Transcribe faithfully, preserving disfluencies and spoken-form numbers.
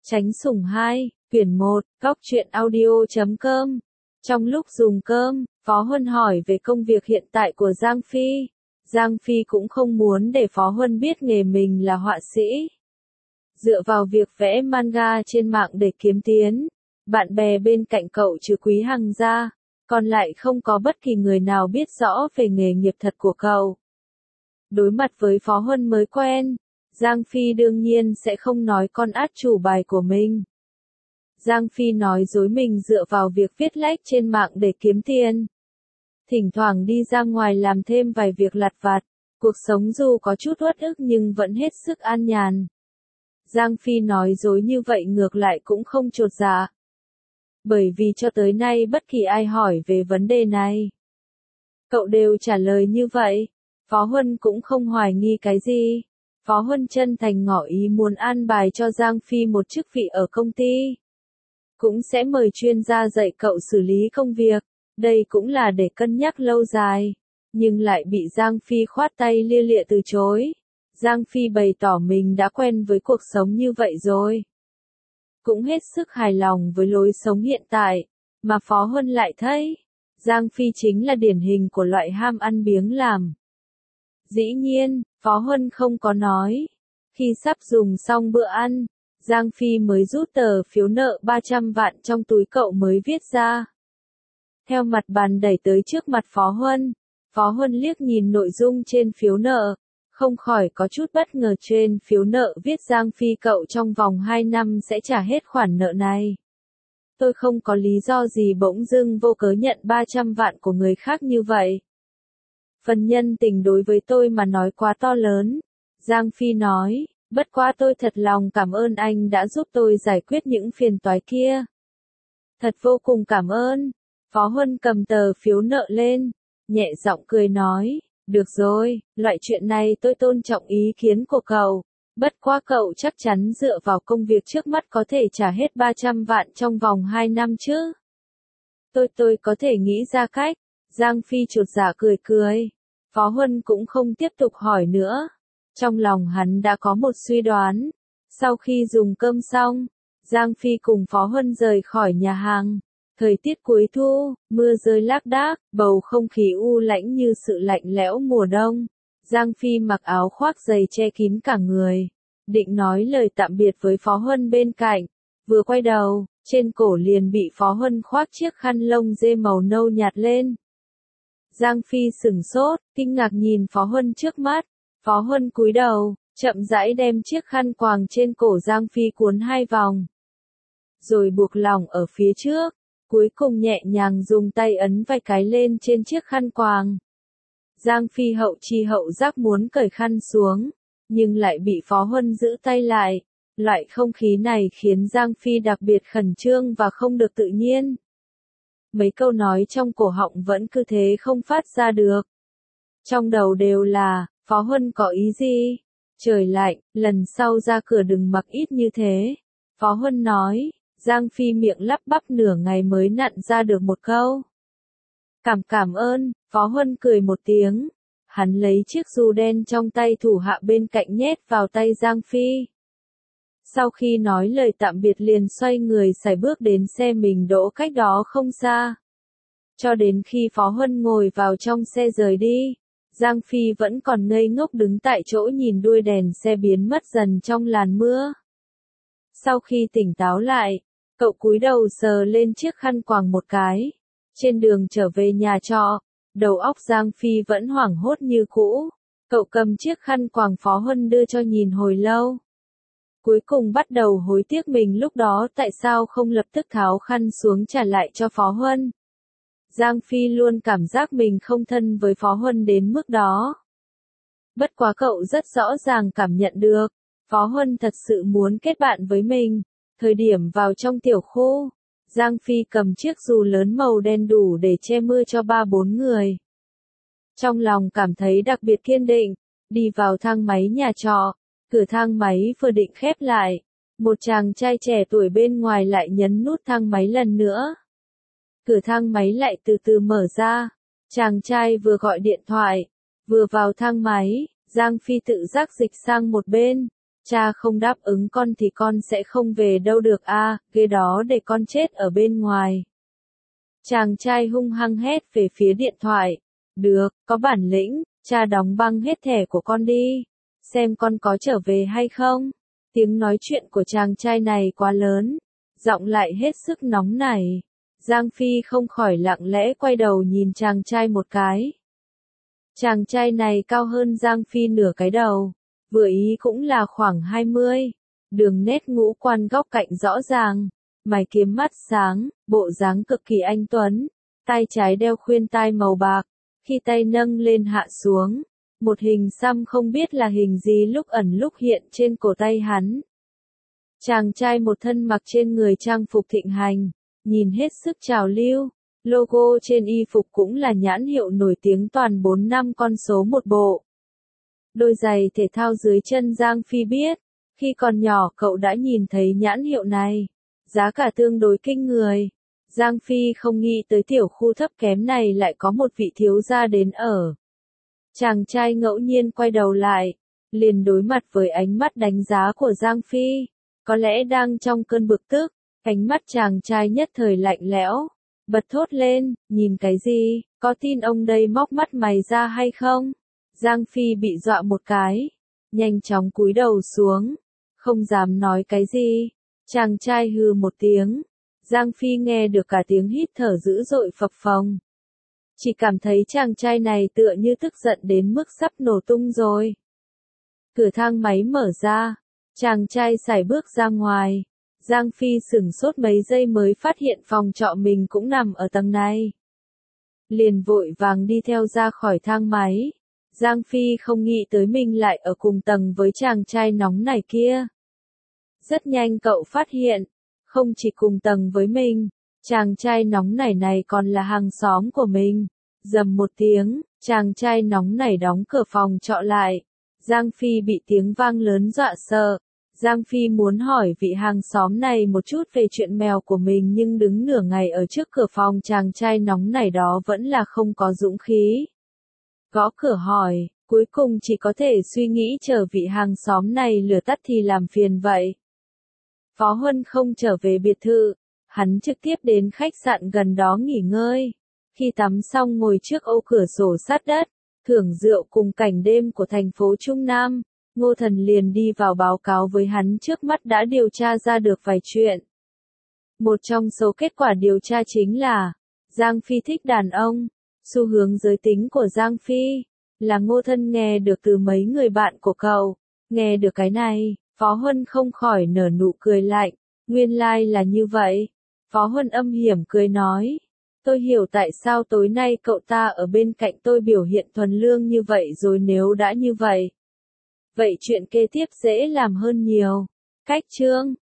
Tránh sủng hai, quyển một, góc truyện audio chấm com. Trong lúc dùng cơm, Phó Huân hỏi về công việc hiện tại của Giang Phi. Giang Phi cũng không muốn để Phó Huân biết nghề mình là họa sĩ. Dựa vào việc vẽ manga trên mạng để kiếm tiền, bạn bè bên cạnh cậu trừ Quý Hằng ra, còn lại không có bất kỳ người nào biết rõ về nghề nghiệp thật của cậu. Đối mặt với Phó Huân mới quen, Giang Phi đương nhiên sẽ không nói con át chủ bài của mình. Giang Phi nói dối mình dựa vào việc viết lách trên mạng để kiếm tiền. Thỉnh thoảng đi ra ngoài làm thêm vài việc lặt vặt, cuộc sống dù có chút uất ức nhưng vẫn hết sức an nhàn. Giang Phi nói dối như vậy ngược lại cũng không chột dạ. Bởi vì cho tới nay bất kỳ ai hỏi về vấn đề này, cậu đều trả lời như vậy. Phó Huân cũng không hoài nghi cái gì. Phó Huân chân thành ngỏ ý muốn an bài cho Giang Phi một chức vị ở công ty. Cũng sẽ mời chuyên gia dạy cậu xử lý công việc. Đây cũng là để cân nhắc lâu dài. Nhưng lại bị Giang Phi khoát tay lia lịa từ chối. Giang Phi bày tỏ mình đã quen với cuộc sống như vậy rồi. Cũng hết sức hài lòng với lối sống hiện tại. Mà Phó Huân lại thấy, Giang Phi chính là điển hình của loại ham ăn biếng làm. Dĩ nhiên, Phó Huân không có nói. Khi sắp dùng xong bữa ăn, Giang Phi mới rút tờ phiếu nợ ba trăm vạn trong túi cậu mới viết ra. Theo mặt bàn đẩy tới trước mặt Phó Huân, Phó Huân liếc nhìn nội dung trên phiếu nợ, không khỏi có chút bất ngờ. Trên phiếu nợ viết Giang Phi cậu trong vòng hai năm sẽ trả hết khoản nợ này. Tôi không có lý do gì bỗng dưng vô cớ nhận ba trăm vạn của người khác như vậy. Phần nhân tình đối với tôi mà nói quá to lớn. Giang Phi nói, bất quá tôi thật lòng cảm ơn anh đã giúp tôi giải quyết những phiền toái kia. Thật vô cùng cảm ơn. Phó Huân cầm tờ phiếu nợ lên, nhẹ giọng cười nói, được rồi, loại chuyện này tôi tôn trọng ý kiến của cậu. Bất quá cậu chắc chắn dựa vào công việc trước mắt có thể trả hết ba trăm vạn trong vòng hai năm chứ? Tôi tôi có thể nghĩ ra cách. Giang Phi chột dạ cười cười. Phó Huân cũng không tiếp tục hỏi nữa. Trong lòng hắn đã có một suy đoán. Sau khi dùng cơm xong, Giang Phi cùng Phó Huân rời khỏi nhà hàng. Thời tiết cuối thu, mưa rơi lác đác, bầu không khí u lãnh như sự lạnh lẽo mùa đông. Giang Phi mặc áo khoác dày che kín cả người. Định nói lời tạm biệt với Phó Huân bên cạnh. Vừa quay đầu, trên cổ liền bị Phó Huân khoác chiếc khăn lông dê màu nâu nhạt lên. Giang Phi sửng sốt, kinh ngạc nhìn Phó Huân trước mắt. Phó Huân cúi đầu, chậm rãi đem chiếc khăn quàng trên cổ Giang Phi cuốn hai vòng. Rồi buộc lỏng ở phía trước, cuối cùng nhẹ nhàng dùng tay ấn vài cái lên trên chiếc khăn quàng. Giang Phi hậu chi hậu giác muốn cởi khăn xuống, nhưng lại bị Phó Huân giữ tay lại. Loại không khí này khiến Giang Phi đặc biệt khẩn trương và không được tự nhiên. Mấy câu nói trong cổ họng vẫn cứ thế không phát ra được. Trong đầu đều là, Phó Huân có ý gì? Trời lạnh, lần sau ra cửa đừng mặc ít như thế. Phó Huân nói. Giang Phi miệng lắp bắp nửa ngày mới nặn ra được một câu. Cảm cảm ơn. Phó Huân cười một tiếng. Hắn lấy chiếc dù đen trong tay thủ hạ bên cạnh nhét vào tay Giang Phi. Sau khi nói lời tạm biệt liền xoay người sải bước đến xe mình đỗ cách đó không xa. Cho đến khi Phó Huân ngồi vào trong xe rời đi, Giang Phi vẫn còn ngây ngốc đứng tại chỗ nhìn đuôi đèn xe biến mất dần trong làn mưa. Sau khi tỉnh táo lại, cậu cúi đầu sờ lên chiếc khăn quàng một cái. Trên đường trở về nhà trọ, đầu óc Giang Phi vẫn hoảng hốt như cũ. Cậu cầm chiếc khăn quàng Phó Huân đưa cho nhìn hồi lâu. Cuối cùng bắt đầu hối tiếc mình lúc đó tại sao không lập tức tháo khăn xuống trả lại cho Phó Huân. Giang Phi luôn cảm giác mình không thân với Phó Huân đến mức đó. Bất quá cậu rất rõ ràng cảm nhận được, Phó Huân thật sự muốn kết bạn với mình. Thời điểm vào trong tiểu khu, Giang Phi cầm chiếc dù lớn màu đen đủ để che mưa cho ba bốn người. Trong lòng cảm thấy đặc biệt kiên định, đi vào thang máy nhà trọ, cửa thang máy vừa định khép lại, một chàng trai trẻ tuổi bên ngoài lại nhấn nút thang máy lần nữa. Cửa thang máy lại từ từ mở ra, chàng trai vừa gọi điện thoại, vừa vào thang máy, Giang Phi tự giác dịch sang một bên. Cha không đáp ứng con thì con sẽ không về đâu được a, ghê đó để con chết ở bên ngoài. Chàng trai hung hăng hét về phía điện thoại. Được, có bản lĩnh, cha đóng băng hết thẻ của con đi. Xem con có trở về hay không. Tiếng nói chuyện của chàng trai này quá lớn. Giọng lại hết sức nóng nảy. Giang Phi không khỏi lặng lẽ quay đầu nhìn chàng trai một cái. Chàng trai này cao hơn Giang Phi nửa cái đầu. Vừa ý cũng là khoảng hai mươi. Đường nét ngũ quan góc cạnh rõ ràng. Mày kiếm mắt sáng, bộ dáng cực kỳ anh tuấn. Tay trái đeo khuyên tai màu bạc. Khi tay nâng lên hạ xuống, một hình xăm không biết là hình gì lúc ẩn lúc hiện trên cổ tay hắn. Chàng trai một thân mặc trên người trang phục thịnh hành, nhìn hết sức trào lưu. Logo trên y phục cũng là nhãn hiệu nổi tiếng toàn bốn năm con số một bộ. Đôi giày thể thao dưới chân Giang Phi biết, khi còn nhỏ cậu đã nhìn thấy nhãn hiệu này. Giá cả tương đối kinh người. Giang Phi không nghĩ tới tiểu khu thấp kém này lại có một vị thiếu gia đến ở. Chàng trai ngẫu nhiên quay đầu lại, liền đối mặt với ánh mắt đánh giá của Giang Phi. Có lẽ đang trong cơn bực tức, ánh mắt chàng trai nhất thời lạnh lẽo. Bật thốt lên, nhìn cái gì, có tin ông đây móc mắt mày ra hay không? Giang Phi bị dọa một cái, nhanh chóng cúi đầu xuống, không dám nói cái gì. Chàng trai hừ một tiếng. Giang Phi nghe được cả tiếng hít thở dữ dội phập phồng. Chỉ cảm thấy chàng trai này tựa như tức giận đến mức sắp nổ tung rồi. Cửa thang máy mở ra. Chàng trai sải bước ra ngoài. Giang Phi sửng sốt mấy giây mới phát hiện phòng trọ mình cũng nằm ở tầng này. Liền vội vàng đi theo ra khỏi thang máy. Giang Phi không nghĩ tới mình lại ở cùng tầng với chàng trai nóng này kia. Rất nhanh cậu phát hiện, không chỉ cùng tầng với mình, chàng trai nóng nảy này còn là hàng xóm của mình. Rầm một tiếng, chàng trai nóng nảy đóng cửa phòng trọ lại. Giang Phi bị tiếng vang lớn dọa sợ. Giang Phi muốn hỏi vị hàng xóm này một chút về chuyện mèo của mình nhưng đứng nửa ngày ở trước cửa phòng chàng trai nóng nảy đó vẫn là không có dũng khí. Gõ cửa hỏi, cuối cùng chỉ có thể suy nghĩ chờ vị hàng xóm này lửa tắt thì làm phiền vậy. Phó Huân không trở về biệt thự, hắn trực tiếp đến khách sạn gần đó nghỉ ngơi. Khi tắm xong ngồi trước ô cửa sổ sát đất, thưởng rượu cùng cảnh đêm của thành phố Trung Nam, Ngô Thần liền đi vào báo cáo với hắn trước mắt đã điều tra ra được vài chuyện. Một trong số kết quả điều tra chính là, Giang Phi thích đàn ông, xu hướng giới tính của Giang Phi, là Ngô Thần nghe được từ mấy người bạn của cậu. Nghe được cái này, Phó Huân không khỏi nở nụ cười lạnh, nguyên lai like là như vậy. Phó Huân âm hiểm cười nói, tôi hiểu tại sao tối nay cậu ta ở bên cạnh tôi biểu hiện thuần lương như vậy rồi nếu đã như vậy. Vậy chuyện kế tiếp dễ làm hơn nhiều. Cách chương